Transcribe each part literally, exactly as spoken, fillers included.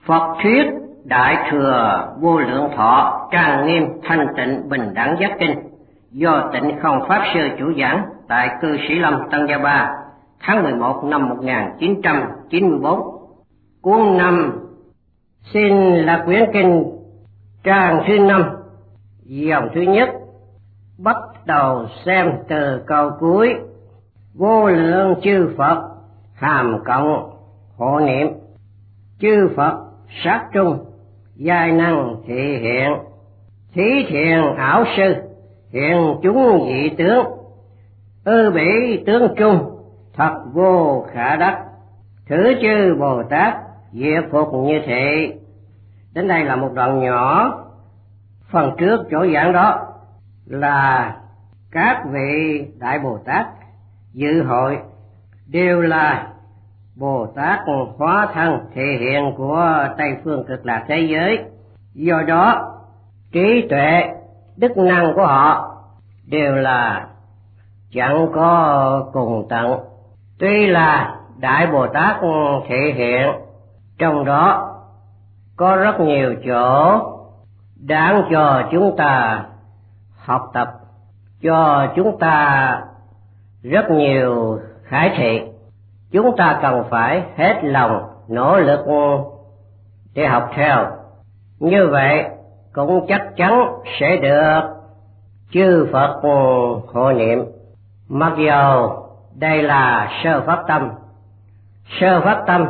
Phật thuyết Đại Thừa Vô Lượng Thọ Trang Nghiêm Thanh Tịnh Bình Đẳng Giác Kinh do Tịnh Không Pháp Sư chủ giảng tại Cư Sĩ Lâm Tân Gia Ba tháng mười một năm một nghìn chín trăm chín mươi bốn. Cuốn năm xin là quyển kinh trang thứ năm, dòng thứ nhất, bắt đầu xem từ câu cuối. Vô lượng chư Phật hàm cộng hộ niệm, chư Phật sát trung giai năng thị hiện, thí thiện ảo sư hiện chúng dị tướng, ư bỉ tướng trung thật vô khả đắc, thử chư Bồ Tát diệt phục như thị. Đến đây là một đoạn nhỏ. Phần trước chỗ giảng đó là các vị Đại Bồ Tát dự hội đều là Bồ Tát hóa thân thể hiện của Tây Phương Cực Lạc thế giới. Do đó trí tuệ, đức năng của họ đều là chẳng có cùng tận. Tuy là Đại Bồ Tát thể hiện, trong đó có rất nhiều chỗ đáng cho chúng ta học tập, cho chúng ta rất nhiều khải thị. Chúng ta cần phải hết lòng nỗ lực để học theo. Như vậy cũng chắc chắn sẽ được chư Phật hộ niệm. Mặc dù đây là sơ phát tâm, sơ phát tâm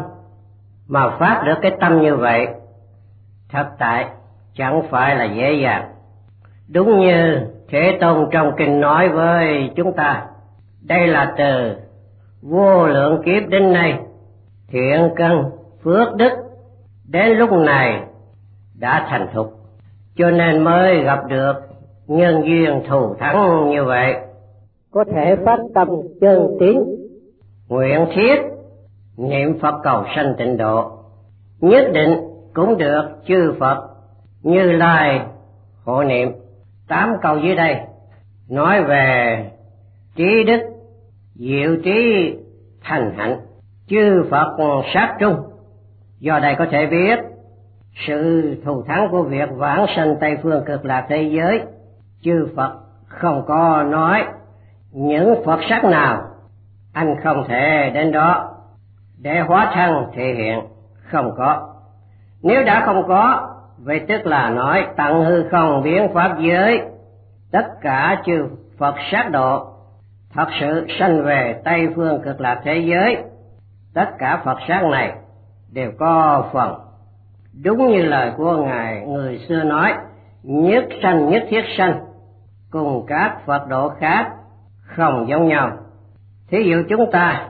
mà phát được cái tâm như vậy thật tại chẳng phải là dễ dàng. Đúng như Thế Tôn trong kinh nói với chúng ta, đây là từ vô lượng kiếp đến nay thiện căn phước đức đến lúc này đã thành thục, cho nên mới gặp được nhân duyên thù thắng như vậy. Có thể phát tâm chân tín, nguyện thiết niệm Phật cầu sanh tịnh độ, nhất định cũng được chư Phật Như Lai hộ niệm. Tám câu dưới đây nói về trí đức, diệu trí thành hạnh, chư Phật sát trung. Do đây có thể biết sự thù thắng của việc vãng sanh Tây Phương Cực Lạc thế giới. Chư Phật không có nói những Phật sắc nào anh không thể đến đó để hóa thân thể hiện, không có. Nếu đã không có, vậy tức là nói tận hư không biến pháp giới, tất cả chư Phật sát độ thật sự sanh về Tây Phương Cực Lạc thế giới. Tất cả Phật sát này đều có phần. Đúng như lời của Ngài người xưa nói, nhất sanh nhất thiết sanh, cùng các Phật độ khác không giống nhau. Thí dụ chúng ta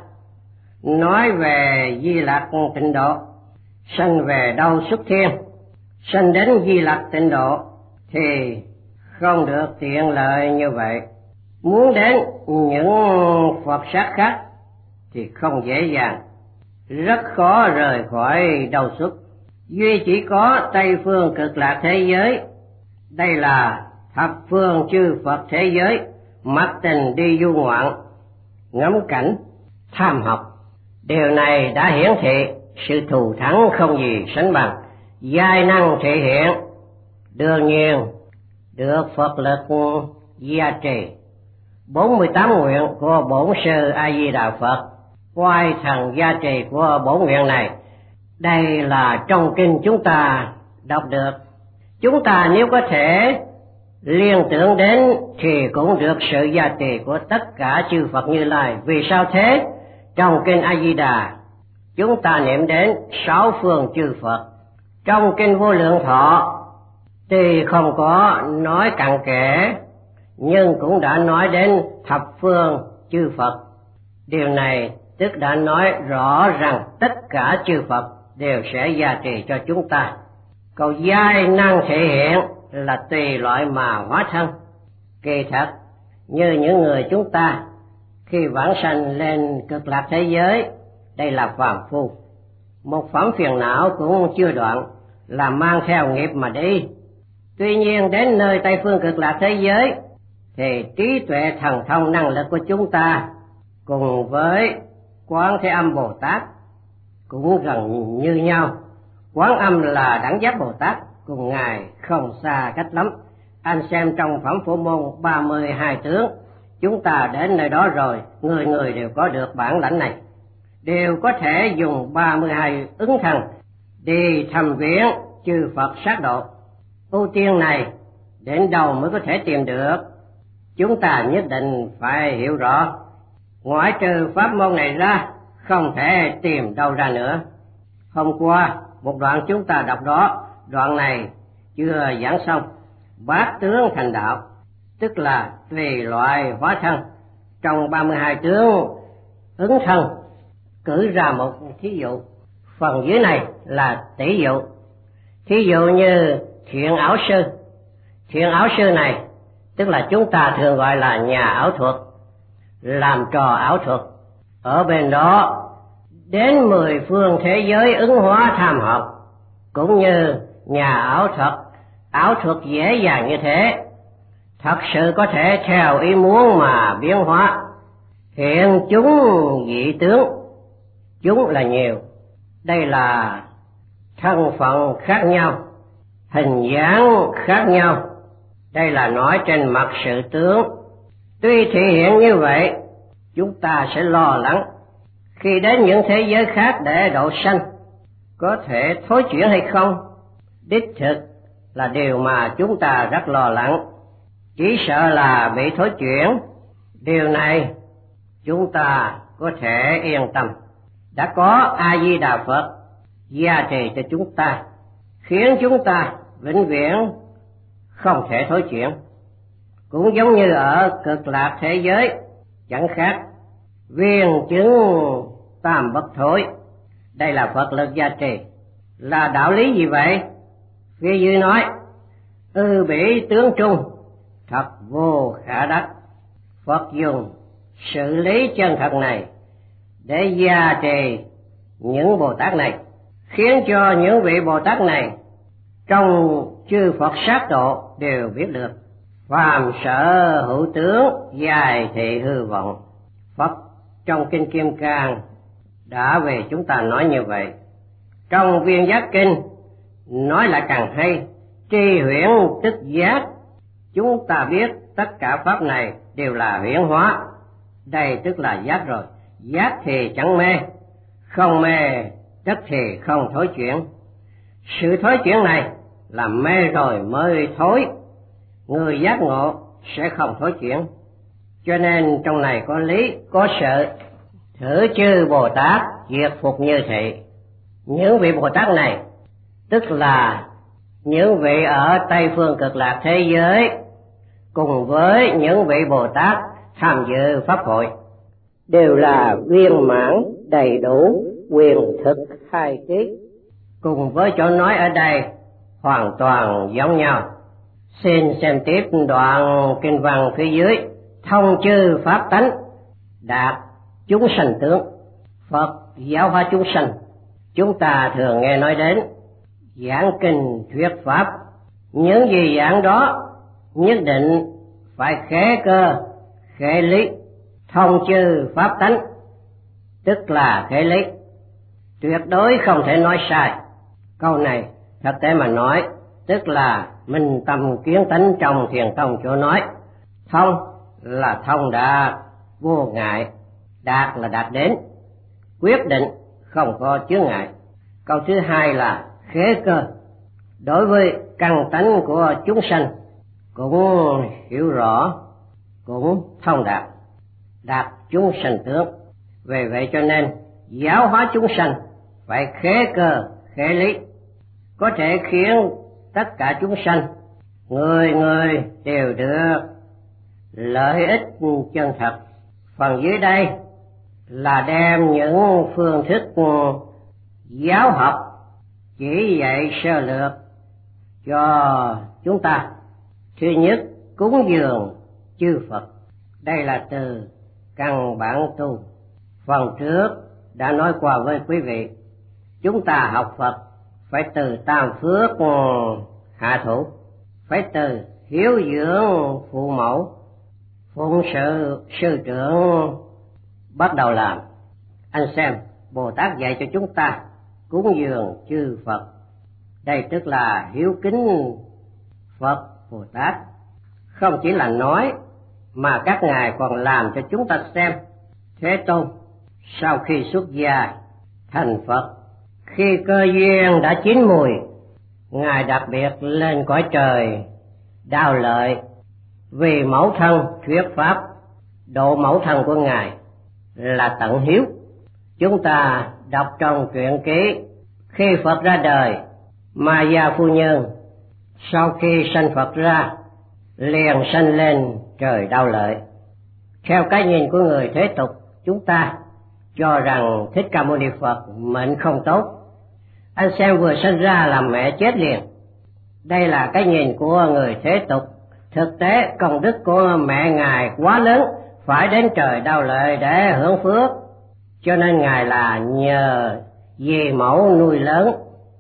nói về Di Lặc tịnh độ, sanh về đâu xuất thiên, sanh đến Di Lặc tịnh độ thì không được tiện lợi như vậy. Muốn đến những Phật sát khác thì không dễ dàng, rất khó rời khỏi đâu xuất. Duy chỉ có Tây Phương Cực Lạc thế giới, đây là thập phương chư Phật thế giới, mặc tình đi du ngoạn, ngắm cảnh, tham học. Điều này đã hiển thị sự thù thắng không gì sánh bằng, giai năng thể hiện. Đương nhiên được Phật lực gia trì. Bốn mươi tám nguyện của Bổn Sư A Di Đà Phật, oai thần gia trì của bổn nguyện này, đây là trong kinh chúng ta đọc được. Chúng ta nếu có thể liên tưởng đến thì cũng được sự gia trì của tất cả chư Phật Như Lai. Vì sao thế? Trong kinh A Di Đà chúng ta niệm đến sáu phương chư Phật. Trong kinh Vô Lượng Thọ tuy không có nói cặn kẽ, nhưng cũng đã nói đến thập phương chư Phật. Điều này tức đã nói rõ rằng tất cả chư Phật đều sẽ gia trì cho chúng ta. Câu giai năng thể hiện là tùy loại mà hóa thân. Kỳ thật như những người chúng ta khi vãng sanh lên Cực Lạc thế giới, đây là phàm phu, một phẩm phiền não cũng chưa đoạn, là mang theo nghiệp mà đi. Tuy nhiên đến nơi Tây Phương Cực Lạc thế giới thì trí tuệ thần thông năng lực của chúng ta cùng với Quán Thế Âm Bồ Tát cũng gần như nhau, Quán Âm là Đẳng Giác Bồ Tát, cùng Ngài không xa cách lắm. Anh xem trong Phẩm Phổ Môn ba mươi hai tướng, chúng ta đến nơi đó rồi, người người đều có được bản lãnh này, đều có thể dùng ba mươi hai ứng thần đi thăm viếng chư Phật sát độ. Ưu tiên này đến đâu mới có thể tìm được? Chúng ta nhất định phải hiểu rõ, ngoại trừ pháp môn này ra, không thể tìm đâu ra nữa. Hôm qua, một đoạn chúng ta đọc đó, đoạn này chưa giảng xong. Bát tướng thành đạo, tức là tùy loại hóa thân. Trong ba mươi hai tướng ứng thân, cử ra một thí dụ. Phần dưới này là tỷ dụ. Thí dụ như thiện ảo sư. Thiện ảo sư này, tức là chúng ta thường gọi là nhà ảo thuật, làm trò ảo thuật. Ở bên đó, đến mười phương thế giới ứng hóa tham học, cũng như nhà ảo thuật, ảo thuật dễ dàng như thế, thật sự có thể theo ý muốn mà biến hóa. Hiện chúng dị tướng, chúng là nhiều, đây là thân phận khác nhau, hình dáng khác nhau, đây là nói trên mặt sự tướng. Tuy thể hiện như vậy, chúng ta sẽ lo lắng khi đến những thế giới khác để độ sanh, có thể thối chuyển hay không? Đích thực là điều mà chúng ta rất lo lắng, chỉ sợ là bị thối chuyển. Điều này chúng ta có thể yên tâm, đã có A Di Đà Phật gia trì cho chúng ta, khiến chúng ta vĩnh viễn không thể thối chuyển. Cũng giống như ở Cực Lạc thế giới, chẳng khác, viên chứng tam bất thối, đây là Phật lực gia trì. Là đạo lý gì vậy? Phía dưới nói, ư bỉ tướng trung, thật vô khả đắc. Phật dùng sự lý chân thật này để gia trì những Bồ Tát này, khiến cho những vị Bồ Tát này trong chư Phật sát độ đều biết được. Phàm sở hữu tướng, dài thị hư vọng. Phật trong Kinh Kim Cang đã về chúng ta nói như vậy. Trong Viên Giác Kinh nói lại càng hay, tri huyễn tức giác. Chúng ta biết tất cả pháp này đều là huyễn hóa, đây tức là giác rồi. Giác thì chẳng mê, không mê tức thì không thối chuyển. Sự thối chuyển này là mê rồi mới thối, người giác ngộ sẽ không thối chuyển. Cho nên trong này có lý, có sự. Thử chư Bồ Tát diệt phục như thị. Những vị Bồ Tát này tức là những vị ở Tây Phương Cực Lạc thế giới, cùng với những vị Bồ Tát tham dự pháp hội, đều là viên mãn đầy đủ quyền thực khai trí. Cùng với chỗ nói ở đây hoàn toàn giống nhau. Xin xem tiếp đoạn kinh văn phía dưới. Thông chư pháp tánh, đạt chúng sanh tướng. Phật giáo hóa chúng sanh, chúng ta thường nghe nói đến giảng kinh thuyết pháp. Những gì giảng đó nhất định phải khế cơ, khế lý. Thông chư pháp tánh tức là khế lý, tuyệt đối không thể nói sai. Câu này thực tế mà nói tức là minh tâm kiến tánh trong thiền tông chỗ nói. Thông là thông đạt, vô ngại. Đạt là đạt đến, quyết định, không có chướng ngại. Câu thứ hai là khế cơ. Đối với căn tánh của chúng sanh cũng hiểu rõ, cũng thông đạt, đạt chúng sanh tướng. Vì vậy cho nên giáo hóa chúng sanh phải khế cơ, khế lý, có thể khiến tất cả chúng sanh người người đều được lợi ích chân thật. Phần dưới đây là đem những phương thức giáo học chỉ dạy sơ lược cho chúng ta. Thứ nhất, cúng dường chư Phật. Đây là từ căn bản tu. Phần trước đã nói qua với quý vị, chúng ta học Phật phải từ tam phước hạ thủ, phải từ hiếu dưỡng phụ mẫu, phụng sự sư trưởng bắt đầu làm. Anh xem, Bồ Tát dạy cho chúng ta cúng dường chư Phật, Đây tức là hiếu kính Phật Bồ Tát. Không chỉ là nói mà các ngài còn làm cho chúng ta xem. Thế Tôn sau khi xuất gia thành Phật, khi cơ duyên đã chín mùi, ngài đặc biệt lên cõi trời Đao Lợi vì mẫu thân thuyết pháp. Độ mẫu thân của ngài là tận hiếu. Chúng ta đọc trong truyện ký, khi Phật ra đời, Ma Gia phu nhân sau khi sanh Phật ra liền sanh lên trời Đao Lợi. Theo cái nhìn của người thế tục, chúng ta cho rằng Thích Ca Mâu Ni Phật mệnh không tốt, anh xem vừa sinh ra làm mẹ chết liền. Đây là cái nhìn của người thế tục. Thực tế công đức của mẹ ngài quá lớn, phải đến trời Đao Lợi để hưởng phước, cho nên ngài là nhờ dì mẫu nuôi lớn.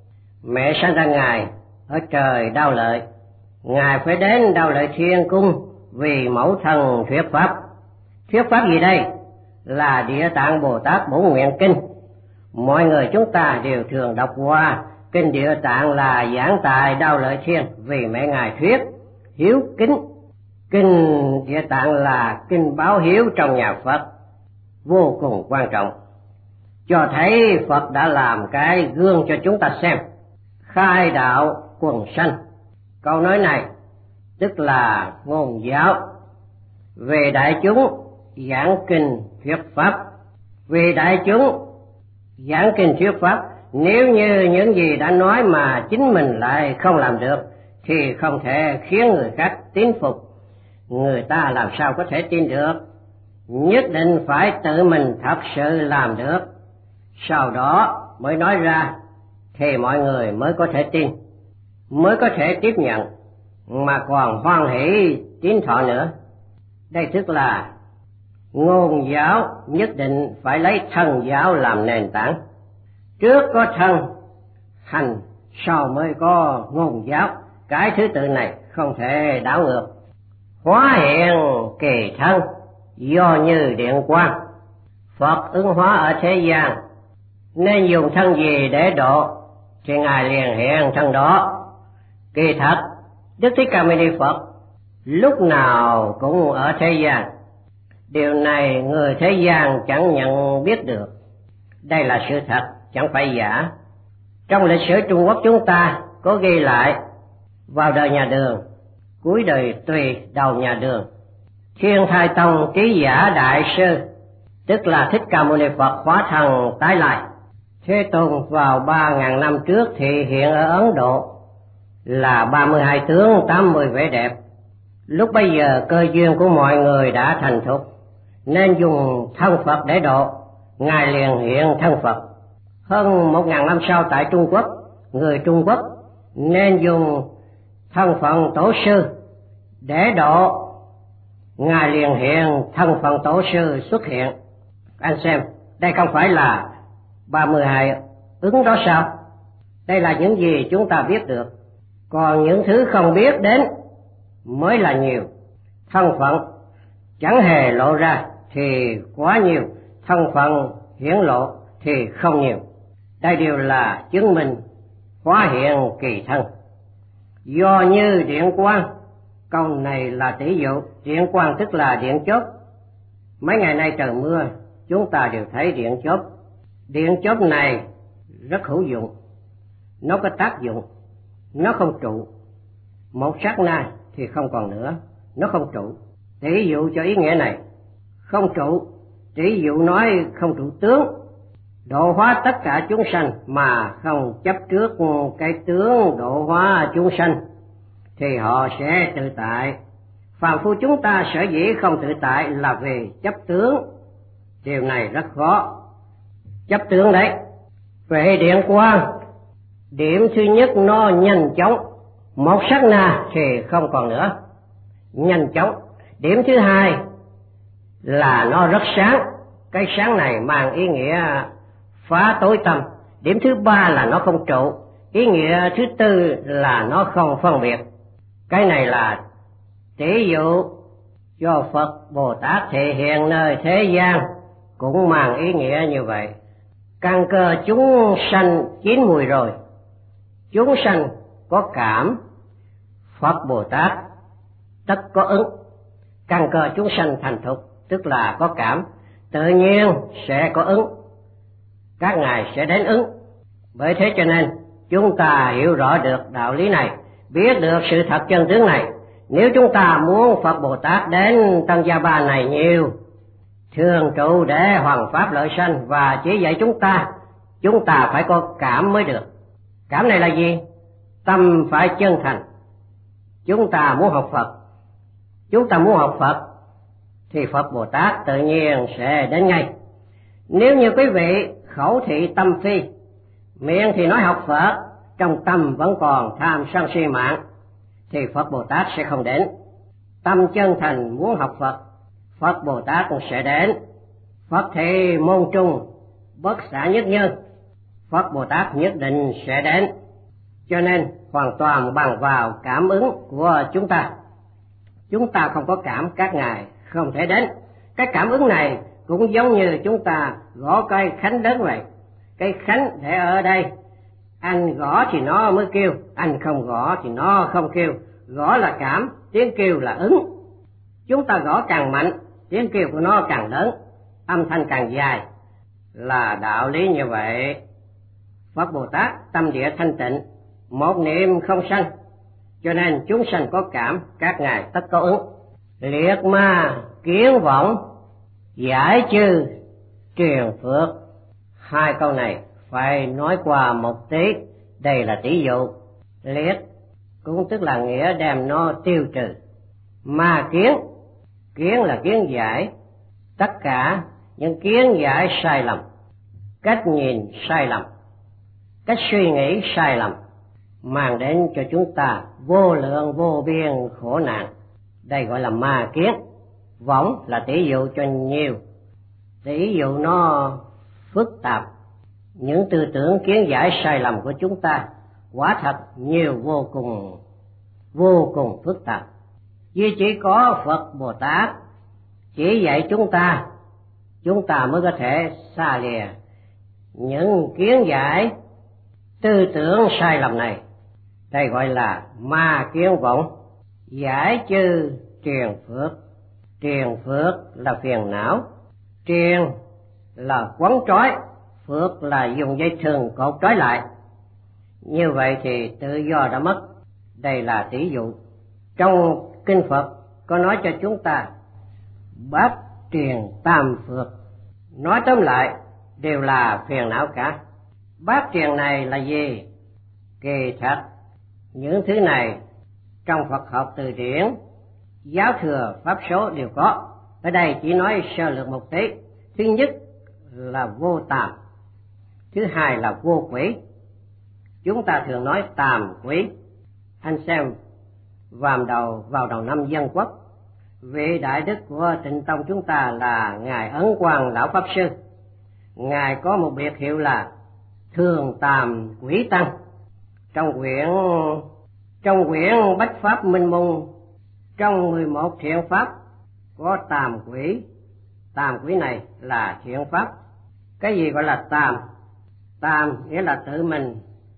Mẹ sinh ra ngài ở trời Đao Lợi, ngài phải đến Đao Lợi Thiên Cung vì mẫu thân thuyết pháp. Thuyết pháp gì đây? Là Địa Tạng Bồ Tát Bổn Nguyện Kinh. Mọi người chúng ta đều thường đọc qua kinh Địa Tạng là giảng tại Đao Lợi Thiên vì mẹ ngài thuyết hiếu kính. Kinh Địa Tạng là kinh báo hiếu trong nhà Phật, vô cùng quan trọng, cho thấy Phật đã làm cái gương cho chúng ta xem. Khai đạo quần sanh, câu nói này tức là ngôn giáo. Về đại chúng giảng kinh thuyết pháp, vì đại chúng giảng kinh thuyết pháp. Nếu như những gì đã nói mà chính mình lại không làm được thì không thể khiến người khác tín phục. Người ta làm sao có thể tin được? Nhất định phải tự mình thật sự làm được, sau đó mới nói ra thì mọi người mới có thể tin, mới có thể tiếp nhận, mà còn hoan hỷ tín thọ nữa. Đây tức là ngôn giáo nhất định phải lấy thân giáo làm nền tảng. Trước có thân hành, sau mới có ngôn giáo. Cái thứ tự này không thể đảo ngược. Hóa hiện kỳ thân, do như điện quang. Phật ứng hóa ở thế gian, nên dùng thân gì để độ thì ngài liền hiện thân đó. Kỳ thật Đức Thích Ca Mâu Ni Phật lúc nào cũng ở thế gian. Điều này người thế gian chẳng nhận biết được. Đây là sự thật, chẳng phải giả. Trong lịch sử Trung Quốc chúng ta có ghi lại, vào đời nhà Đường, cuối đời Tùy, đầu nhà Đường, Thiên Thai Tông ký giả đại sư, tức là Thích Ca Mâu Ni Phật hóa thân tái lại. Thế Tôn vào ba ngàn năm trước thì hiện ở Ấn Độ là ba mươi hai tướng tám mươi vẻ đẹp. Lúc bấy giờ cơ duyên của mọi người đã thành thục, nên dùng thân Phật để độ, ngài liền hiện thân Phật. Hơn một ngàn năm sau tại Trung Quốc, người Trung Quốc nên dùng thân phận tổ sư để độ, ngài liền hiện thân phận tổ sư xuất hiện. Anh xem, đây không phải là ba mươi hai ứng đó sao? Đây là những gì chúng ta biết được, còn những thứ không biết đến mới là nhiều. Thân phận chẳng hề lộ ra thì quá nhiều, thân phận hiển lộ thì không nhiều. Đây đều là chứng minh hóa hiện kỳ thân. Do như điện quang, câu này là tỷ dụ. Điện quang tức là điện chớp. Mấy ngày nay trời mưa, chúng ta đều thấy điện chớp. Điện chớp này rất hữu dụng, nó có tác dụng, nó không trụ. Một sát na thì không còn nữa, nó không trụ. Tỷ dụ cho ý nghĩa này, không trụ, tỷ dụ nói không trụ tướng, độ hóa tất cả chúng sanh mà không chấp trước cái tướng độ hóa chúng sanh thì họ sẽ tự tại. Phàm phu chúng ta sở dĩ không tự tại là vì chấp tướng. Điều này rất khó. Chấp tướng đấy. Về điện quang, điểm thứ nhất nó nhanh chóng, một sát na thì không còn nữa, nhanh chóng. Điểm thứ hai là nó rất sáng, cái sáng này mang ý nghĩa phá tối tâm. Điểm thứ ba là nó không trụ, ý nghĩa thứ tư là nó không phân biệt. Cái này là tỷ dụ do Phật Bồ Tát thể hiện nơi thế gian, cũng mang ý nghĩa như vậy. Căn cơ chúng sanh chín mùi rồi chúng sanh có cảm, Phật Bồ Tát tất có ứng. Căn cơ chúng sanh thành thục, tức là có cảm, tự nhiên sẽ có ứng, các ngài sẽ đến ứng. Bởi thế cho nên chúng ta hiểu rõ được đạo lý này, biết được sự thật chân tướng này. Nếu chúng ta muốn Phật Bồ Tát đến Tăng Gia Ba này nhiều, thường trụ để hoằng pháp lợi sanh và chỉ dạy chúng ta, chúng ta phải có cảm mới được. Cảm này là gì? Tâm phải chân thành. Chúng ta muốn học Phật, chúng ta muốn học Phật thì Phật Bồ Tát tự nhiên sẽ đến ngay. Nếu như quý vị khẩu thị tâm phi, miệng thì nói học Phật, trong tâm vẫn còn tham sân si mạng, thì Phật Bồ Tát sẽ không đến. Tâm chân thành muốn học Phật, Phật Bồ Tát cũng sẽ đến. Phật thị môn trung, bất xả nhất nhân, Phật Bồ Tát nhất định sẽ đến. Cho nên hoàn toàn bằng vào cảm ứng của chúng ta. Chúng ta không có cảm, các ngài không thể đến. Cái cảm ứng này cũng giống như chúng ta gõ cây khánh đất vậy. Cây khánh để ở đây, anh gõ thì nó mới kêu, anh không gõ thì nó không kêu. Gõ là cảm, tiếng kêu là ứng. Chúng ta gõ càng mạnh, tiếng kêu của nó càng lớn, âm thanh càng dài, là đạo lý như vậy. Phật Bồ Tát tâm địa thanh tịnh, một niệm không sanh, cho nên chúng sanh có cảm, các ngài tất có ứng. Liệt ma kiến võng, giải chư truyền phước. Hai câu này phải nói qua một tí, đây là tỷ dụ. Liệt cũng tức là nghĩa đem nó tiêu trừ. Ma kiến, kiến là kiến giải, tất cả những kiến giải sai lầm, cách nhìn sai lầm, cách suy nghĩ sai lầm, mang đến cho chúng ta vô lượng vô biên khổ nạn. Đây gọi là ma kiến. Võng là tỷ dụ cho nhiều, tỷ dụ nó phức tạp. Những tư tưởng kiến giải sai lầm của chúng ta quả thật nhiều, vô cùng vô cùng phức tạp. Vì chỉ có Phật Bồ Tát chỉ dạy chúng ta, chúng ta mới có thể xa lìa những kiến giải tư tưởng sai lầm này. Đây gọi là ma kiến võng. Giải chư truyền phước. Truyền phước là phiền não, truyền là quấn trói, phước là dùng dây thừng cột trói lại. Như vậy thì tự do đã mất. Đây là tỷ dụ. Trong kinh Phật có nói cho chúng ta bát truyền tam phước. Nói tóm lại đều là phiền não cả. Bát truyền này là gì? Kỳ thật những thứ này trong Phật học từ điển, giáo thừa, pháp số đều có. Ở đây chỉ nói sơ lược một tí. Thứ nhất là vô tàm, thứ hai là vô quỷ. Chúng ta thường nói tàm quỷ. Anh xem vào đầu vào đầu năm Dân Quốc, vị đại đức của Tịnh Tông chúng ta là ngài Ấn Quang lão pháp sư. Ngài có một biệt hiệu là Thường Tàm Quỷ Tăng. Trong quyển trong quyển Bách Pháp Minh Môn, trong mười một thiện pháp có tàm quỷ. Tàm quỷ này là thiện pháp. Cái gì gọi là tàm? Tàm nghĩa là tự mình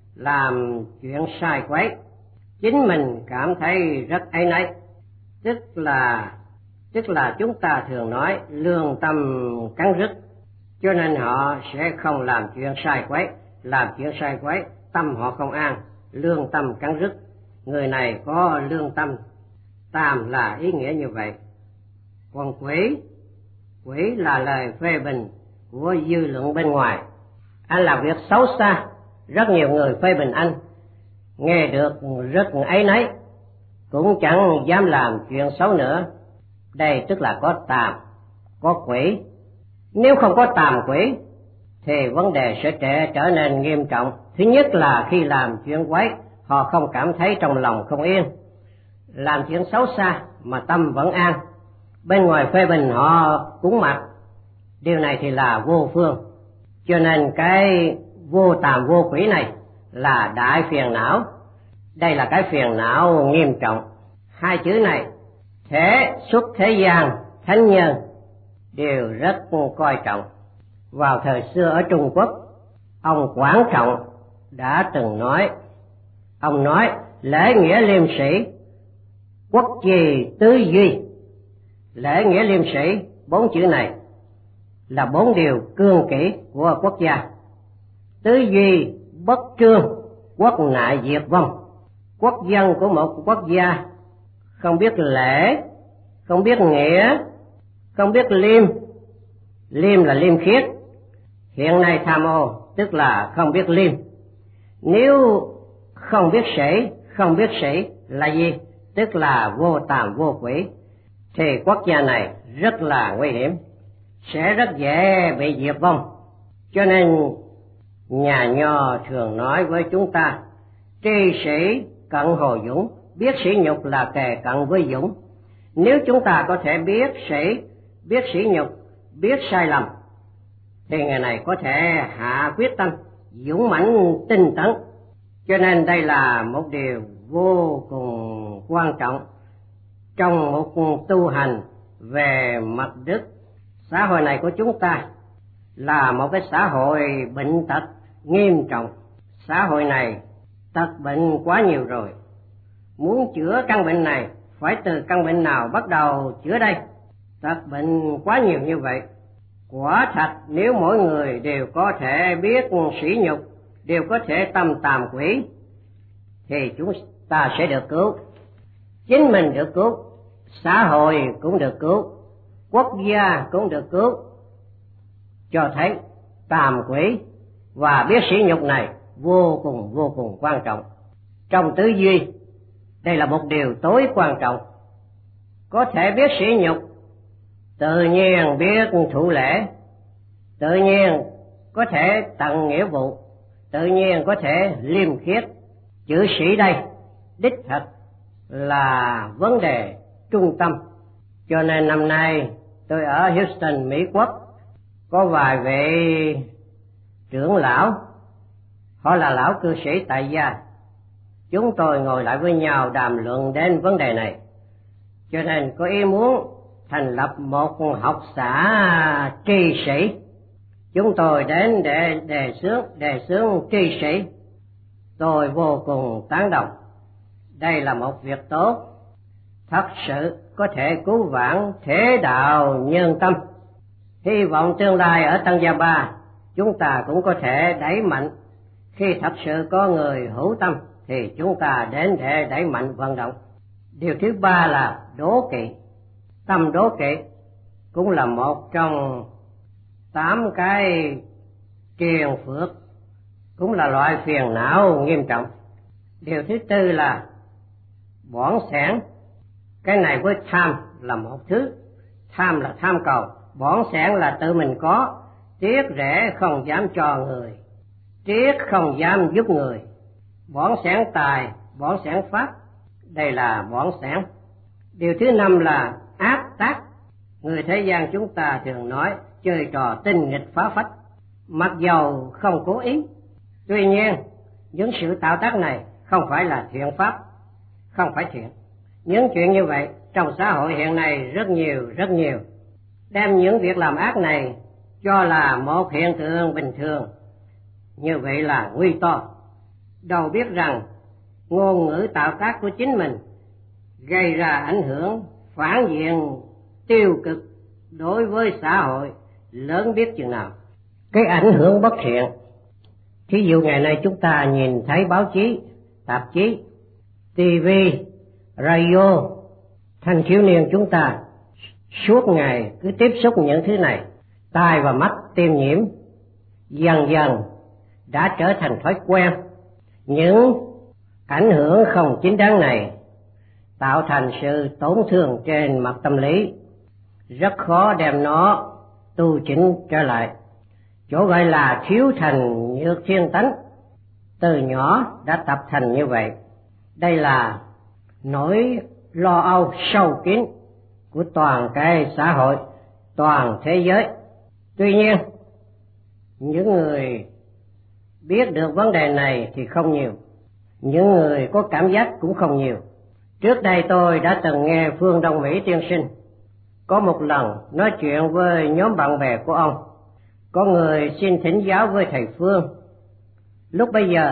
làm chuyện sai quấy, chính mình cảm thấy rất áy náy. Tức là tức là chúng ta thường nói lương tâm cắn rứt, cho nên họ sẽ không làm chuyện sai quấy. Làm chuyện sai quấy, tâm họ không an, lương tâm cắn rứt. Người này có lương tâm. Tàm là ý nghĩa như vậy. Còn quỷ, quỷ là lời phê bình của dư luận bên ngoài. Anh làm việc xấu xa, rất nhiều người phê bình anh, nghe được rất áy náy, cũng chẳng dám làm chuyện xấu nữa. Đây tức là có tàm, có quỷ. Nếu không có tàm quỷ thì vấn đề sẽ trở, trở nên nghiêm trọng. Thứ nhất là khi làm chuyện quấy, họ không cảm thấy trong lòng không yên. Làm chuyện xấu xa mà tâm vẫn an, bên ngoài phê bình họ cúng mặt. Điều này thì là vô phương. Cho nên cái vô tàm vô quỷ này là đại phiền não. Đây là cái phiền não nghiêm trọng. Hai chữ này thế xuất thế gian thánh nhân đều rất coi trọng. Vào thời xưa ở Trung Quốc, ông Quảng Trọng đã từng nói Ông nói lễ nghĩa liêm sĩ, quốc trì tứ duy. Lễ nghĩa liêm sĩ, bốn chữ này là bốn điều cương kỷ của quốc gia. Tứ duy bất trương, quốc nại diệt vong. Quốc dân của một quốc gia không biết lễ, không biết nghĩa, không biết liêm. Liêm là liêm khiết, hiện nay tham ô tức là không biết liêm. Nếu không biết sĩ, không biết sĩ là gì? Tức là vô tàm vô quỷ, thì quốc gia này rất là nguy hiểm, sẽ rất dễ bị diệt vong. Cho nên nhà Nho thường nói với chúng ta, tri sĩ cận hồ dũng, biết sĩ nhục là kề cận với dũng. Nếu chúng ta có thể biết sĩ, biết sĩ nhục, biết sai lầm, thì ngày này có thể hạ quyết tâm, dũng mãnh tinh tấn. Cho nên đây là một điều vô cùng quan trọng trong một tu hành về mặt đức. Xã hội này của chúng ta là một cái xã hội bệnh tật nghiêm trọng. Xã hội này tật bệnh quá nhiều rồi. Muốn chữa căn bệnh này, phải từ căn bệnh nào bắt đầu chữa đây? Tật bệnh quá nhiều như vậy. Quả thật nếu mỗi người đều có thể biết sỉ nhục, đều có thể tâm tàm quỷ, thì chúng ta sẽ được cứu. Chính mình được cứu, xã hội cũng được cứu, quốc gia cũng được cứu. Cho thấy tàm quỷ và biết sỉ nhục này vô cùng vô cùng quan trọng. Trong tứ duy, đây là một điều tối quan trọng. Có thể biết sỉ nhục, tự nhiên biết thụ lễ, tự nhiên có thể tận nghĩa vụ, tự nhiên có thể liêm khiết. Chữ sĩ đây đích thật là vấn đề trung tâm. Cho nên năm nay tôi ở Houston, Mỹ Quốc, có vài vị trưởng lão, họ là lão cư sĩ tại gia. Chúng tôi ngồi lại với nhau đàm luận đến vấn đề này. Cho nên có ý muốn thành lập một học xã tri sĩ. Chúng tôi đến để đề xướng, đề xướng tri sĩ. Tôi vô cùng tán đồng. Đây là một việc tốt, thật sự có thể cứu vãn thế đạo nhân tâm. Hy vọng tương lai ở Tăng Gia Ba chúng ta cũng có thể đẩy mạnh. Khi thật sự có người hữu tâm thì chúng ta đến để đẩy mạnh vận động. Điều thứ ba là đố kỵ. Tâm đố kỵ cũng là một trong tám cái triền phước, cũng là loại phiền não nghiêm trọng. Điều thứ tư là bỏn sẻn. Cái này với tham là một thứ. Tham là tham cầu, bỏn sẻn là tự mình có, tiếc rẻ không dám cho người, tiếc không dám giúp người. Bỏn sẻn tài, bỏn sẻn pháp, đây là bỏn sẻn. Điều thứ năm là ác tác. Người thế gian chúng ta thường nói chơi trò tinh nghịch phá phách, mặc dầu không cố ý. Tuy nhiên những sự tạo tác này không phải là thiện pháp, không phải thiện. Những chuyện như vậy trong xã hội hiện nay rất nhiều rất nhiều. Đem những việc làm ác này cho là một hiện tượng bình thường, như vậy là nguy to. Đâu biết rằng ngôn ngữ tạo tác của chính mình gây ra ảnh hưởng phản diện tiêu cực đối với xã hội lớn biết chừng nào. Cái ảnh hưởng bất thiện, thí dụ ngày nay chúng ta nhìn thấy báo chí, tạp chí, tivi, radio, thanh thiếu niên chúng ta suốt ngày cứ tiếp xúc những thứ này, tai và mắt tiêm nhiễm, dần dần đã trở thành thói quen. Những ảnh hưởng không chính đáng này tạo thành sự tổn thương trên mặt tâm lý, rất khó đem nó tu chỉnh trở lại. Chỗ gọi là thiếu thành nhược thiên tánh, từ nhỏ đã tập thành như vậy. Đây là nỗi lo âu sâu kín của toàn cái xã hội, toàn thế giới. Tuy nhiên, những người biết được vấn đề này thì không nhiều, những người có cảm giác cũng không nhiều. Trước đây tôi đã từng nghe Phương Đông Mỹ tiên sinh có một lần nói chuyện với nhóm bạn bè của ông. Có người xin thỉnh giáo với thầy Phương. Lúc bây giờ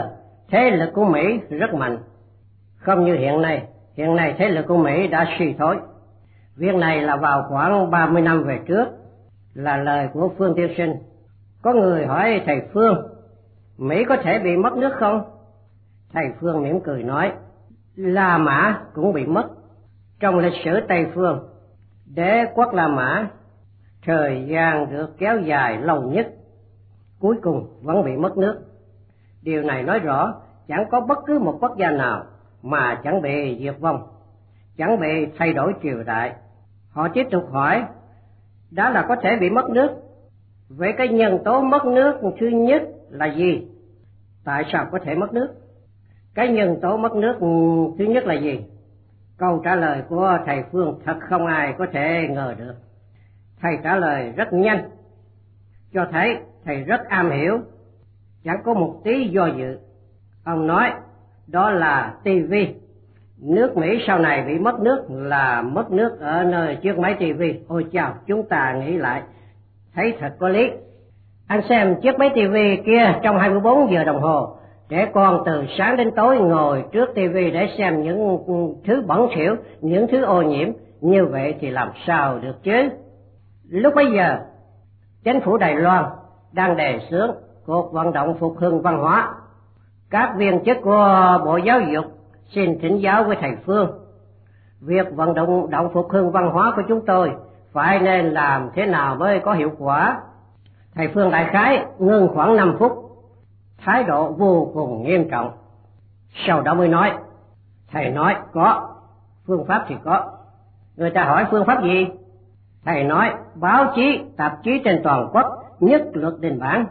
Thế lực của Mỹ rất mạnh, không như hiện nay. Hiện nay thế lực của Mỹ đã suy thoái. Việc này là vào khoảng ba mươi năm về trước, là lời của Phương tiên sinh. Có người hỏi thầy Phương, Mỹ có thể bị mất nước không? Thầy Phương mỉm cười nói, La Mã cũng bị mất. Trong lịch sử Tây Phương, đế quốc La Mã thời gian được kéo dài lâu nhất, cuối cùng vẫn bị mất nước. Điều này nói rõ chẳng có bất cứ một quốc gia nào mà chẳng bị diệt vong, chẳng bị thay đổi triều đại. Họ tiếp tục hỏi, đó là có thể bị mất nước. Vậy cái nhân tố mất nước thứ nhất là gì? Tại sao có thể mất nước? Cái nhân tố mất nước thứ nhất là gì? Câu trả lời của thầy Phương thật không ai có thể ngờ được. Thầy trả lời rất nhanh, cho thấy thầy rất am hiểu, chẳng có một tí do dự. Ông nói, đó là ti vi. Nước Mỹ sau này bị mất nước là mất nước ở nơi chiếc máy ti vi. Ôi chào, chúng ta nghĩ lại, thấy thật có lý. Anh xem chiếc máy ti vi kia trong hai mươi bốn giờ đồng hồ, trẻ con từ sáng đến tối ngồi trước ti vi để xem những thứ bẩn thỉu, những thứ ô nhiễm, như vậy thì làm sao được chứ? Lúc bấy giờ, chính phủ Đài Loan đang đề xướng cuộc vận động phục hưng văn hóa. Các viên chức của Bộ Giáo dục xin thỉnh giáo với thầy Phương, việc vận động động phục hưng văn hóa của chúng tôi phải nên làm thế nào mới có hiệu quả? Thầy Phương đại khái ngưng khoảng năm phút, thái độ vô cùng nghiêm trọng. Sau đó mới nói, thầy nói có, phương pháp thì có. Người ta hỏi phương pháp gì? Thầy nói báo chí, tạp chí trên toàn quốc nhất luật đình bản,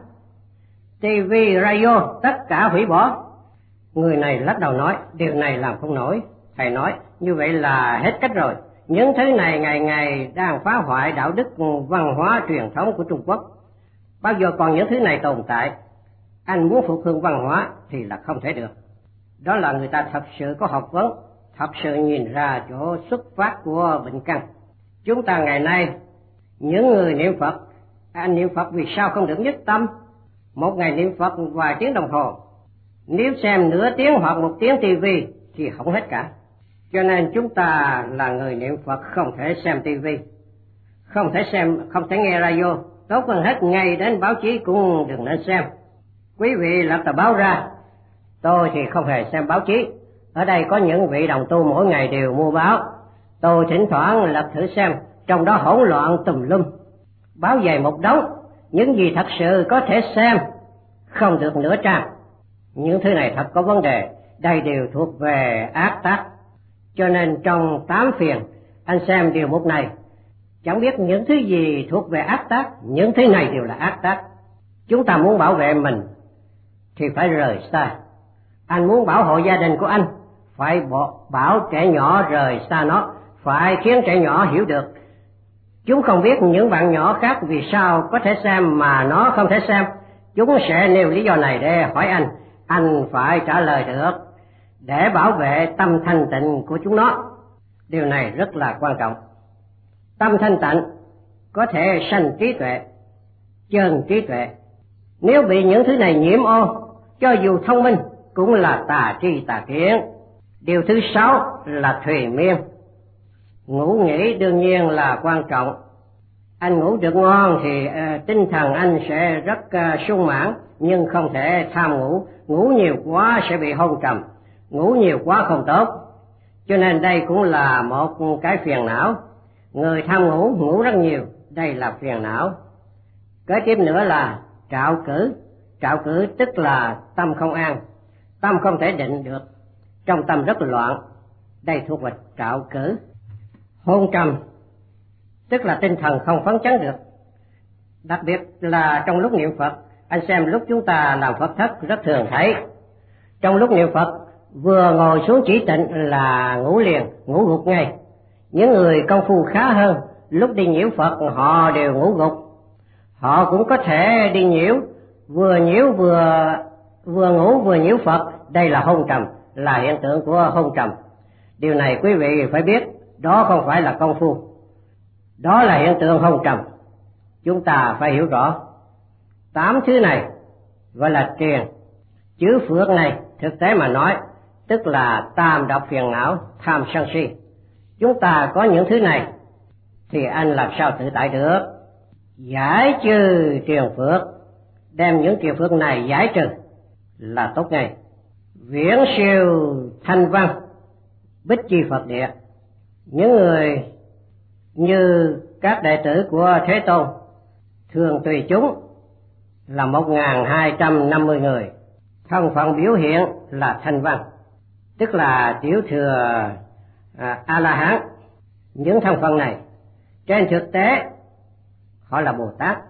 ti vi, radio tất cả hủy bỏ. Người này lắc đầu nói, điều này làm không nổi. Thầy nói, như vậy là hết cách rồi. Những thứ này ngày ngày đang phá hoại đạo đức văn hóa truyền thống của Trung Quốc. Bao giờ còn những thứ này tồn tại, anh muốn phục hưng văn hóa thì là không thể được. Đó là người ta thật sự có học vấn, thật sự nhìn ra chỗ xuất phát của bệnh căn. Chúng ta ngày nay, những người niệm Phật, anh niệm Phật vì sao không được nhất tâm? Một ngày niệm Phật vài tiếng đồng hồ, nếu xem nửa tiếng hoặc một tiếng ti vi thì không hết cả. Cho nên chúng ta là người niệm Phật không thể xem ti vi, không thể xem, không thể nghe radio, tốt hơn hết ngay đến báo chí cũng đừng nên xem. Quý vị lập tờ báo ra, tôi thì không hề xem báo chí. Ở đây có những vị đồng tu mỗi ngày đều mua báo, tôi thỉnh thoảng lật thử xem, trong đó hỗn loạn tùm lum, báo dày một đống, những gì thật sự có thể xem không được nửa trang. Những thứ này thật có vấn đề, đây đều thuộc về ác tác. Cho nên trong tám phiền, anh xem điều mục này, chẳng biết những thứ gì thuộc về ác tác, những thứ này đều là ác tác. Chúng ta muốn bảo vệ mình thì phải rời xa. Anh muốn bảo hộ gia đình của anh, phải bảo trẻ nhỏ rời xa nó, phải khiến trẻ nhỏ hiểu được. Chúng không biết những bạn nhỏ khác vì sao có thể xem mà nó không thể xem. Chúng sẽ nêu lý do này để hỏi anh, anh phải trả lời được để bảo vệ tâm thanh tịnh của chúng nó. Điều này rất là quan trọng. Tâm thanh tịnh có thể sanh trí tuệ, chân trí tuệ. Nếu bị những thứ này nhiễm ô, cho dù thông minh cũng là tà tri tà kiến. Điều thứ sáu là thùy miên. Ngủ nghỉ đương nhiên là quan trọng. Anh ngủ được ngon thì uh, tinh thần anh sẽ rất uh, sung mãn, nhưng không thể tham ngủ. Ngủ nhiều quá sẽ bị hôn trầm, ngủ nhiều quá không tốt. Cho nên đây cũng là một cái phiền não. Người tham ngủ, ngủ rất nhiều, đây là phiền não. Kế tiếp nữa là trạo cử. Trạo cử tức là tâm không an, tâm không thể định được, trong tâm rất loạn, đây thuộc về trạo cử. Hôn trầm tức là tinh thần không phấn chấn được. Đặc biệt là trong lúc niệm Phật, anh xem lúc chúng ta làm Phật thất rất thường thấy. Trong lúc niệm Phật, vừa ngồi xuống chỉ tịnh là ngủ liền, ngủ gục ngay. Những người công phu khá hơn, lúc đi nhiễu Phật họ đều ngủ gục. Họ cũng có thể đi nhiễu, vừa nhiễu vừa vừa ngủ vừa nhiễu Phật, đây là hôn trầm, là hiện tượng của hôn trầm. Điều này quý vị phải biết, đó không phải là công phu, đó là hiện tượng hôn trầm. Chúng ta phải hiểu rõ. Tám thứ này gọi là triền. Chữ phước này thực tế mà nói, tức là tam độc phiền não, tham sân si. Chúng ta có những thứ này thì anh làm sao tự tại được? Giải trừ triền phước, đem những triền phước này giải trừ là tốt ngay. Viễn siêu thanh văn, bích chi Phật địa. Những người như các đệ tử của Thế Tôn thường tùy chúng là một nghìn hai trăm năm mươi người, thân phận biểu hiện là thanh văn, tức là tiểu thừa à, A La Hán. Những thân phận này trên thực tế họ là Bồ Tát,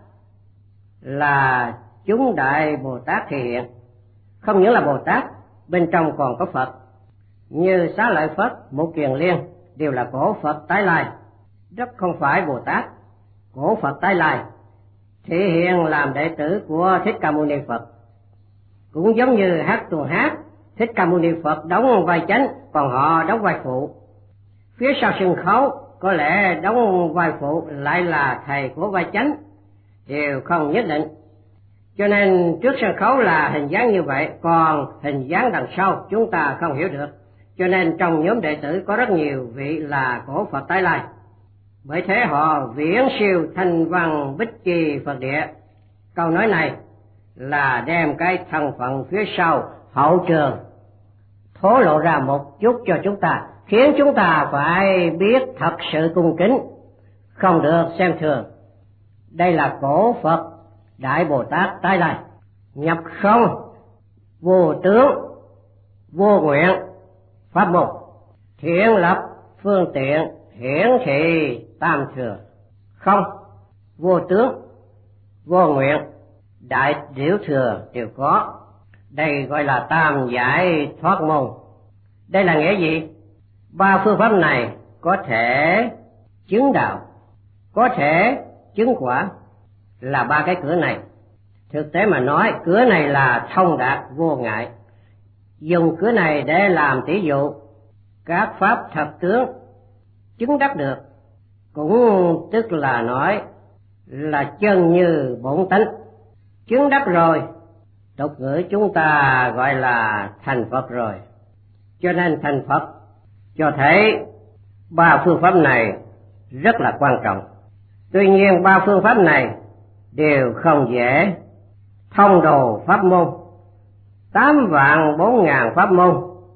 là chúng đại Bồ Tát thể hiện. Không những là Bồ Tát, bên trong còn có Phật, như Xá Lợi Phất, Một Kiền Liên đều là cổ Phật tái lai, rất không phải Bồ Tát. Cổ Phật tái lai thể hiện làm đệ tử của Thích Ca Mâu Ni Phật. Cũng giống như hát tuồng hát, Thích Ca Mâu Ni Phật đóng vai chánh, còn họ đóng vai phụ. Phía sau sân khấu có lẽ đóng vai phụ lại là thầy của vai chánh, đều không nhất định. Cho nên trước sân khấu là hình dáng như vậy, còn hình dáng đằng sau chúng ta không hiểu được. Cho nên trong nhóm đệ tử có rất nhiều vị là cổ Phật tái lai. Bởi thế họ viễn siêu thanh văn bích chi Phật địa. Câu nói này là đem cái thân phận phía sau hậu trường thổ lộ ra một chút cho chúng ta, khiến chúng ta phải biết thật sự cung kính, không được xem thường. Đây là cổ Phật Đại Bồ Tát tái lai, nhập không, vô tướng, vô nguyện, pháp môn, thiện lập, phương tiện, hiển thị tam thừa. Không, vô tướng, vô nguyện, đại điểu thừa đều có. Đây gọi là tam giải thoát môn. Đây là nghĩa gì? Ba phương pháp này có thể chứng đạo, có thể chứng quả, là ba cái cửa này. Thực tế mà nói, cửa này là thông đạt vô ngại. Dùng cửa này để làm tỷ dụ, các pháp thật tướng chứng đắc được, cũng tức là nói là chân như bổn tánh. Chứng đắc rồi, tục ngữ chúng ta gọi là thành Phật rồi. Cho nên thành Phật cho thấy ba phương pháp này rất là quan trọng. Tuy nhiên ba phương pháp này đều không dễ. Thông đồ pháp môn, tám vạn bốn ngàn pháp môn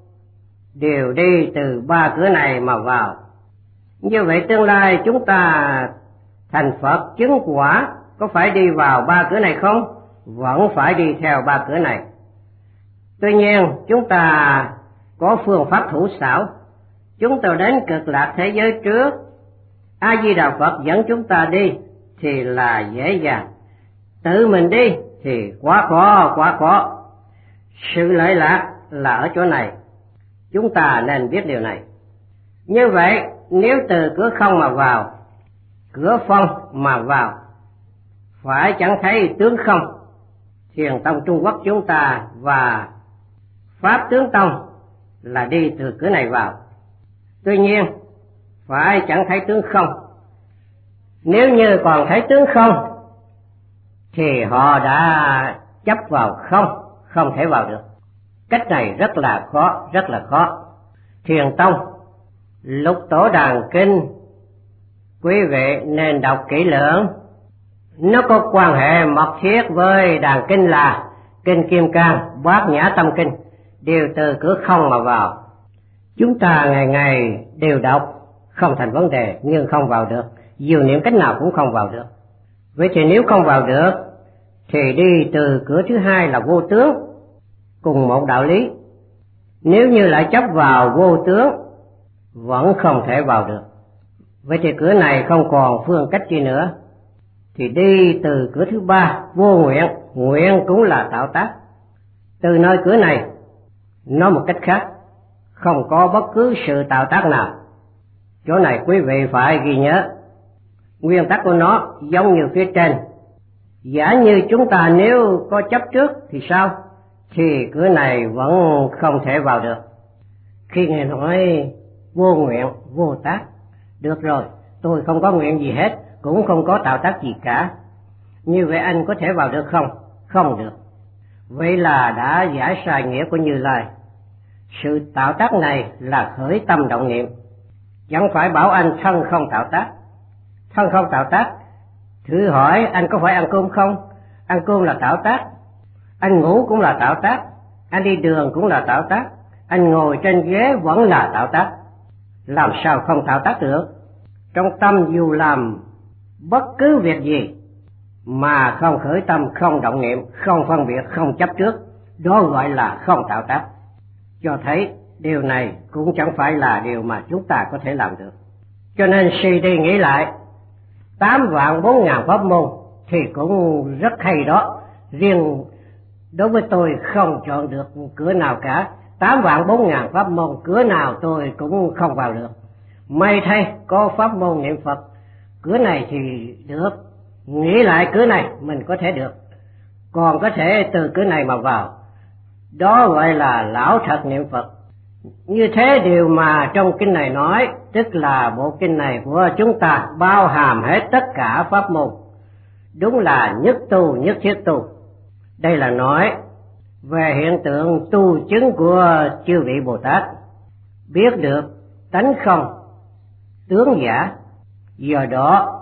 đều đi từ ba cửa này mà vào. Như vậy tương lai chúng ta thành Phật chứng quả có phải đi vào ba cửa này không? Vẫn phải đi theo ba cửa này. Tuy nhiên chúng ta có phương pháp thủ xảo. Chúng ta đến cực lạc thế giới trước, A Di Đà Phật dẫn chúng ta đi thì là dễ dàng. Tự mình đi thì quá khó, quá khó. Sự lợi lạc là ở chỗ này, chúng ta nên biết điều này. Như vậy nếu từ cửa không mà vào, cửa phong mà vào, phải chẳng thấy tướng không. Thiền tông Trung Quốc chúng ta và Pháp tướng tông là đi từ cửa này vào. Tuy nhiên phải chẳng thấy tướng không. Nếu như còn thấy tướng không thì họ đã chấp vào không, không thể vào được. Cách này rất là khó, rất là khó. Thiền tông Lục Tổ Đàn Kinh, quý vị nên đọc kỹ lưỡng. Nó có quan hệ mật thiết với Đàn Kinh là Kinh Kim Cang, Bát Nhã Tâm Kinh, đều từ cửa không mà vào. Chúng ta ngày ngày đều đọc, không thành vấn đề, nhưng không vào được. Dù niệm cách nào cũng không vào được. Vậy thì nếu không vào được thì đi từ cửa thứ hai là vô tướng, cùng một đạo lý. Nếu như lại chấp vào vô tướng, vẫn không thể vào được. Vậy thì cửa này không còn phương cách chi nữa, thì đi từ cửa thứ ba, vô nguyện. Nguyện cũng là tạo tác. Từ nơi cửa này, nói một cách khác, không có bất cứ sự tạo tác nào. Chỗ này quý vị phải ghi nhớ. Nguyên tắc của nó giống như phía trên. Giả như chúng ta nếu có chấp trước thì sao? Thì cửa này vẫn không thể vào được. Khi Ngài nói vô nguyện, vô tác, được rồi, tôi không có nguyện gì hết, cũng không có tạo tác gì cả. Như vậy anh có thể vào được không? Không được. Vậy là đã giải sai nghĩa của Như Lai. Sự tạo tác này là khởi tâm động niệm, chẳng phải bảo anh thân không tạo tác. Thân không tạo tác, thử hỏi anh có phải ăn cơm không? Ăn cơm là tạo tác, anh ngủ cũng là tạo tác, anh đi đường cũng là tạo tác, anh ngồi trên ghế vẫn là tạo tác. Làm sao không tạo tác được? Trong tâm dù làm bất cứ việc gì mà không khởi tâm, không động niệm, không phân biệt, không chấp trước, đó gọi là không tạo tác. Cho thấy điều này cũng chẳng phải là điều mà chúng ta có thể làm được. Cho nên suy đi nghĩ lại, tám vạn bốn ngàn pháp môn thì cũng rất hay đó. Riêng đối với tôi không chọn được cửa nào cả. Tám vạn bốn ngàn pháp môn, cửa nào tôi cũng không vào được. May thay có pháp môn niệm Phật, cửa này thì được, nghĩ lại cửa này mình có thể được, còn có thể từ cửa này mà vào. Đó gọi là lão thật niệm Phật. Như thế điều mà trong kinh này nói, tức là bộ kinh này của chúng ta bao hàm hết tất cả pháp môn. Đúng là nhất tu nhất thiết tu. Đây là nói về hiện tượng tu chứng của chư vị Bồ Tát, biết được tánh không, tướng giả. Do đó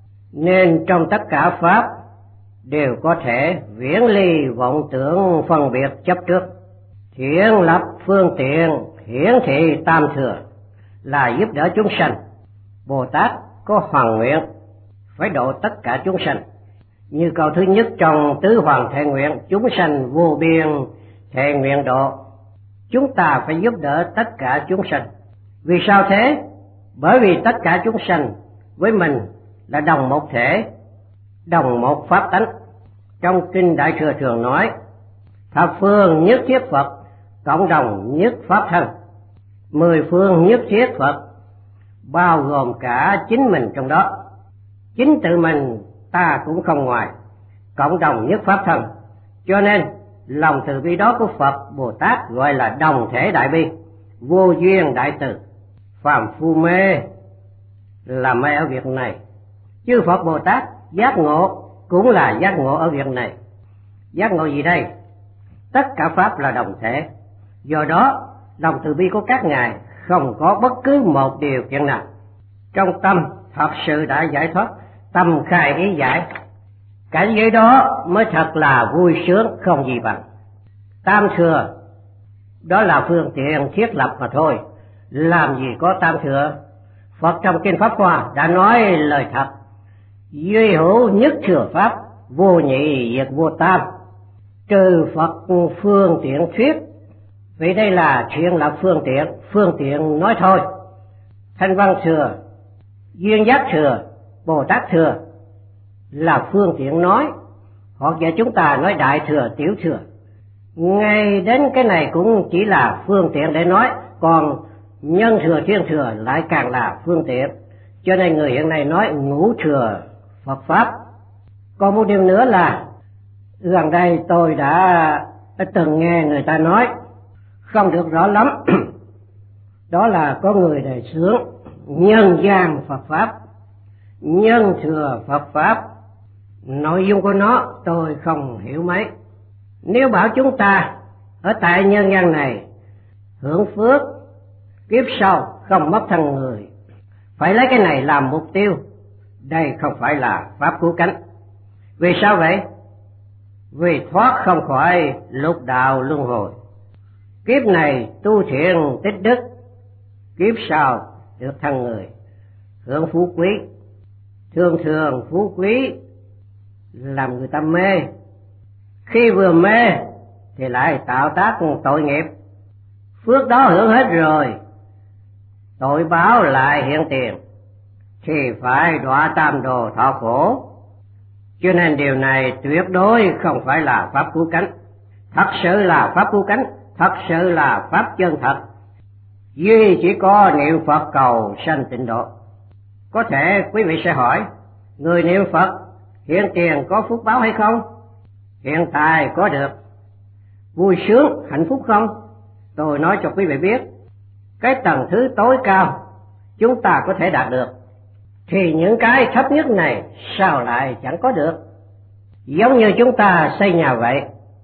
nên trong tất cả pháp đều có thể viễn ly vọng tưởng phân biệt chấp trước. Thiện lập phương tiện hiển thị tam thừa là giúp đỡ chúng sanh. Bồ Tát có hoàn nguyện phải độ tất cả chúng sanh. Như câu thứ nhất trong tứ hoàng thệ nguyện, chúng sanh vô biên thệ nguyện độ. Chúng ta phải giúp đỡ tất cả chúng sanh. Vì sao thế? Bởi vì tất cả chúng sanh với mình là đồng một thể, đồng một pháp tánh. Trong kinh Đại Thừa thường nói, thập phương nhất thiết Phật, cộng đồng nhất pháp thân. Mười phương nhất thiết Phật, bao gồm cả chính mình trong đó. Chính tự mình ta cũng không ngoài, cộng đồng nhất pháp thân. Cho nên lòng từ bi đó của Phật Bồ Tát gọi là đồng thể đại bi, vô duyên đại từ. Phàm phu mê là mê ở việc này, chư Phật Bồ Tát giác ngộ cũng là giác ngộ ở việc này. Giác ngộ gì đây? Tất cả pháp là đồng thể. Do đó lòng từ bi của các ngài không có bất cứ một điều kiện nào. Trong tâm thật sự đã giải thoát, tâm khai ý giải, cảnh giới đó mới thật là vui sướng không gì bằng. Tam thừa đó là phương tiện thiết lập mà thôi, làm gì có tam thừa. Phật trong kinh Pháp Hoa đã nói lời thật, duy hữu nhất thừa pháp, vô nhị diệt vô tam. Trừ Phật phương tiện thuyết, vì đây là chuyện lập phương tiện, phương tiện nói thôi. Thanh văn thừa, duyên giác thừa, Bồ Tát thừa là phương tiện nói, hoặc giờ chúng ta nói đại thừa, tiểu thừa. Ngay đến cái này cũng chỉ là phương tiện để nói, còn nhân thừa, thiên thừa lại càng là phương tiện. Cho nên người hiện nay nói ngũ thừa Phật Pháp. Còn một điều nữa là gần đây tôi đã từng nghe người ta nói, không được rõ lắm, đó là có người đề xướng nhân gian Phật Pháp, nhân thừa Phật Pháp. Nội dung của nó tôi không hiểu mấy. Nếu bảo chúng ta ở tại nhân gian này hưởng phước, kiếp sau không mất thân người, phải lấy cái này làm mục tiêu, đây không phải là pháp cứu cánh. Vì sao vậy? Vì thoát không khỏi lục đạo luân hồi. Kiếp này tu thiện tích đức, kiếp sau được thân người, hưởng phú quý. Thường thường phú quý làm người ta mê, khi vừa mê thì lại tạo tác tội nghiệp. Phước đó hưởng hết rồi, tội báo lại hiện tiền, thì phải đọa tam đồ thọ khổ. Cho nên điều này tuyệt đối không phải là pháp cứu cánh. Thật sự là pháp cứu cánh, thật sự là pháp chân thật, duy chỉ có niệm Phật cầu sanh tịnh độ. Có thể quý vị sẽ hỏi, người niệm Phật hiện tiền có phúc báo hay không? Hiện tại có được vui sướng hạnh phúc không? Tôi nói cho quý vị biết, cái tầng thứ tối cao chúng ta có thể đạt được, thì những cái thấp nhất này sao lại chẳng có được? Giống như chúng ta xây nhà vậy,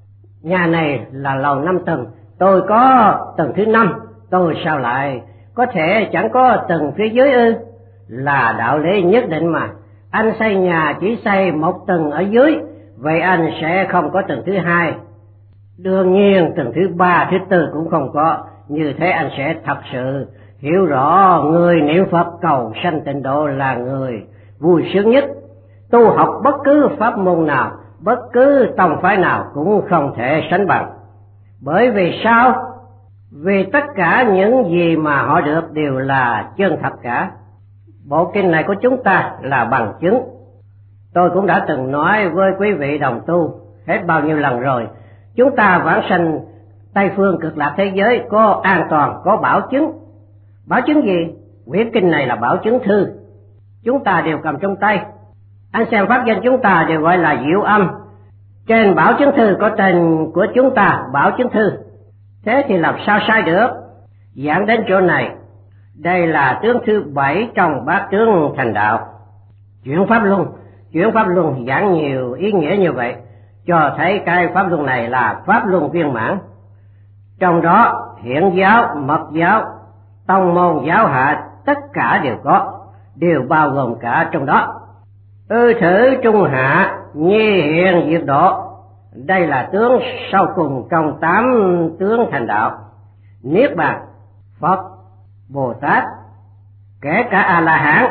Nhà này là lầu năm tầng, tôi có tầng thứ năm, tôi sao lại có thể chẳng có tầng phía dưới ư? Là đạo lý nhất định mà. Anh xây nhà chỉ xây một tầng ở dưới, vậy anh sẽ không có tầng thứ hai. Đương nhiên tầng thứ ba, thứ tư cũng không có. Như thế anh sẽ thật sự hiểu rõ người niệm Phật cầu sanh tịnh độ là người vui sướng nhất. Tu học bất cứ pháp môn nào, bất cứ tông phái nào cũng không thể sánh bằng. Bởi vì sao? Vì tất cả những gì mà họ được đều là chân thật cả. Bộ kinh này của chúng ta là bằng chứng. Tôi cũng đã từng nói với quý vị đồng tu hết bao nhiêu lần rồi, chúng ta vãng sanh Tây phương cực lạc thế giới có an toàn, có bảo chứng. Bảo chứng gì? Quyển kinh này là bảo chứng thư, chúng ta đều cầm trong tay. Anh xem pháp danh chúng ta đều gọi là Diệu Âm, trên bảo chứng thư có tên của chúng ta, bảo chứng thư. Thế thì làm sao sai được? Giảng đến chỗ này, đây là tướng thứ bảy trong bát tướng thành đạo. Chuyển pháp luân, chuyển pháp luân giảng nhiều ý nghĩa như vậy, cho thấy cái pháp luân này là pháp luân viên mãn. Trong đó hiện giáo, mật giáo, tông môn giáo hạ tất cả đều có, đều bao gồm cả trong đó. Ư thử trung hạ, nhi hiện diệt độ, đây là tướng sau cùng trong tám tướng thành đạo. Niết bàn, Phật, Bồ Tát, kể cả A La Hán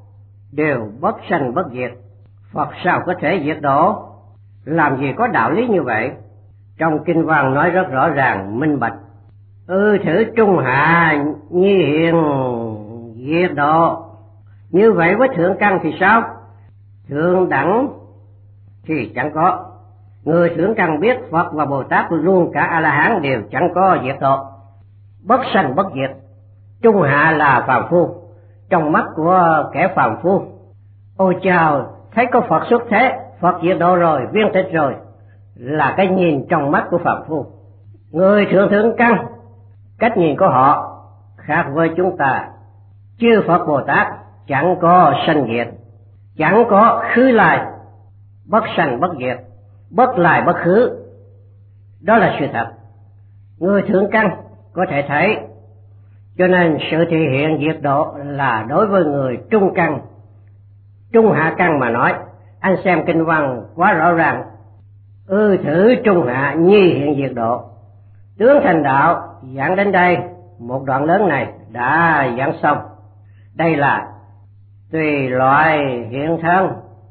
đều bất sanh bất diệt. Phật sao có thể diệt độ? Làm gì có đạo lý như vậy? Trong kinh văn nói rất rõ ràng, minh bạch. Ư thử trung hạ, nhi hiện diệt độ. Như vậy với thượng căn thì sao? Thượng đẳng thì chẳng có. Người thượng căn biết Phật và Bồ Tát luôn cả A La Hán đều chẳng có diệt độ, bất sanh bất diệt. Trung hạ là phàm phu, trong mắt của kẻ phàm phu. Ôi chào, thấy có Phật xuất thế, Phật diệt độ rồi, viên tịch rồi, là cái nhìn trong mắt của phàm phu. Người thượng thượng căn, cách nhìn của họ khác với chúng ta. Chư Phật Bồ Tát chẳng có sanh diệt, chẳng có khứ lai, bất sanh bất diệt, bất lai bất khứ. Đó là sự thật. Người thượng căn có thể thấy, cho nên sự thể hiện diệt độ là đối với người trung căn. Trung hạ căn mà nói, anh xem kinh văn quá rõ ràng. Ư thử trung hạ, nhi hiện diệt độ. Tướng thành đạo giảng đến đây, một đoạn lớn này đã giảng xong. Đây là tùy loại hiện thân,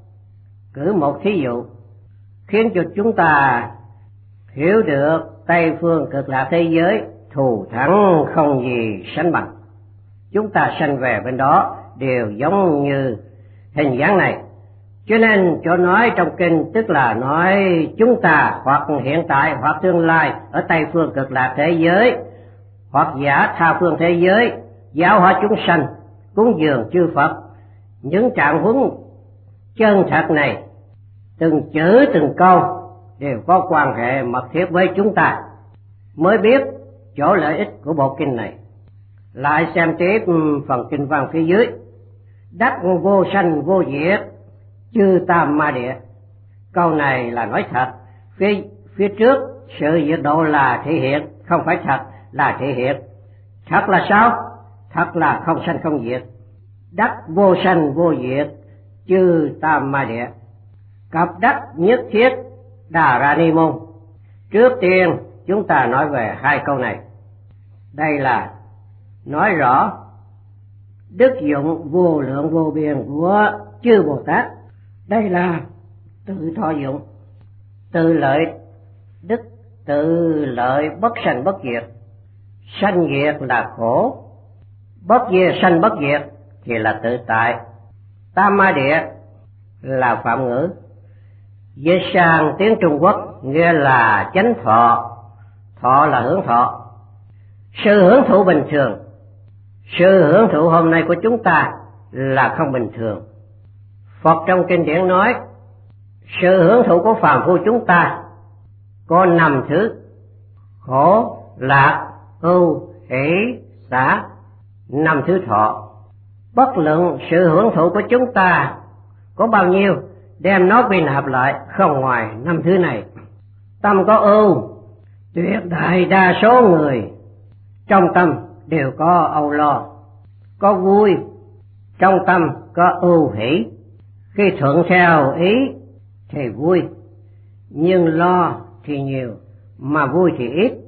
cử một thí dụ khiến cho chúng ta hiểu được Tây phương cực lạc thế giới thù thắng không gì sánh bằng. Chúng ta sanh về bên đó đều giống như hình dáng này. Cho nên chỗ nói trong kinh tức là nói chúng ta hoặc hiện tại hoặc tương lai ở Tây phương cực lạc thế giới, hoặc giả tha phương thế giới, giáo hóa chúng sanh, cúng dường chư Phật. Những trạng huống chân thật này, từng chữ từng câu đều có quan hệ mật thiết với chúng ta, mới biết chỗ lợi ích của bộ kinh này. Lại xem tiếp phần kinh văn phía dưới. Đắc vô sanh vô diệt, chư tam ma địa. Câu này là nói thật. Phía, phía trước sự diệt độ là thể hiện, không phải thật là thể hiện. Thật là sao? Thật là không sanh không diệt. Đắc vô sanh vô diệt, chư tam ma địa. Cặp đắc nhất thiết đà ra ni môn. Trước tiên chúng ta nói về hai câu này. Đây là nói rõ đức dụng vô lượng vô biên của chư Bồ Tát. Đây là tự thọ dụng, tự lợi đức, tự lợi bất sanh bất diệt. Sanh diệt là khổ, bất diệt sanh bất diệt thì là tự tại. Tam ma địa là phạm ngữ, dịch sang tiếng Trung Quốc nghĩa là chánh thọ. Thọ là hưởng thọ, sự hưởng thụ bình thường. Sự hưởng thụ hôm nay của chúng ta là không bình thường. Phật trong kinh điển nói sự hưởng thụ của phàm phu chúng ta có năm thứ: khổ, lạc, ưu, hỷ, xả. Năm thứ thọ. Bất luận sự hưởng thụ của chúng ta có bao nhiêu, đem nó quy nạp lại không ngoài năm thứ này. Tâm có ưu Tuyệt đại đa số người trong tâm đều có âu lo, có vui, trong tâm có ưu hỷ. Khi thuận theo ý thì vui, nhưng lo thì nhiều mà vui thì ít.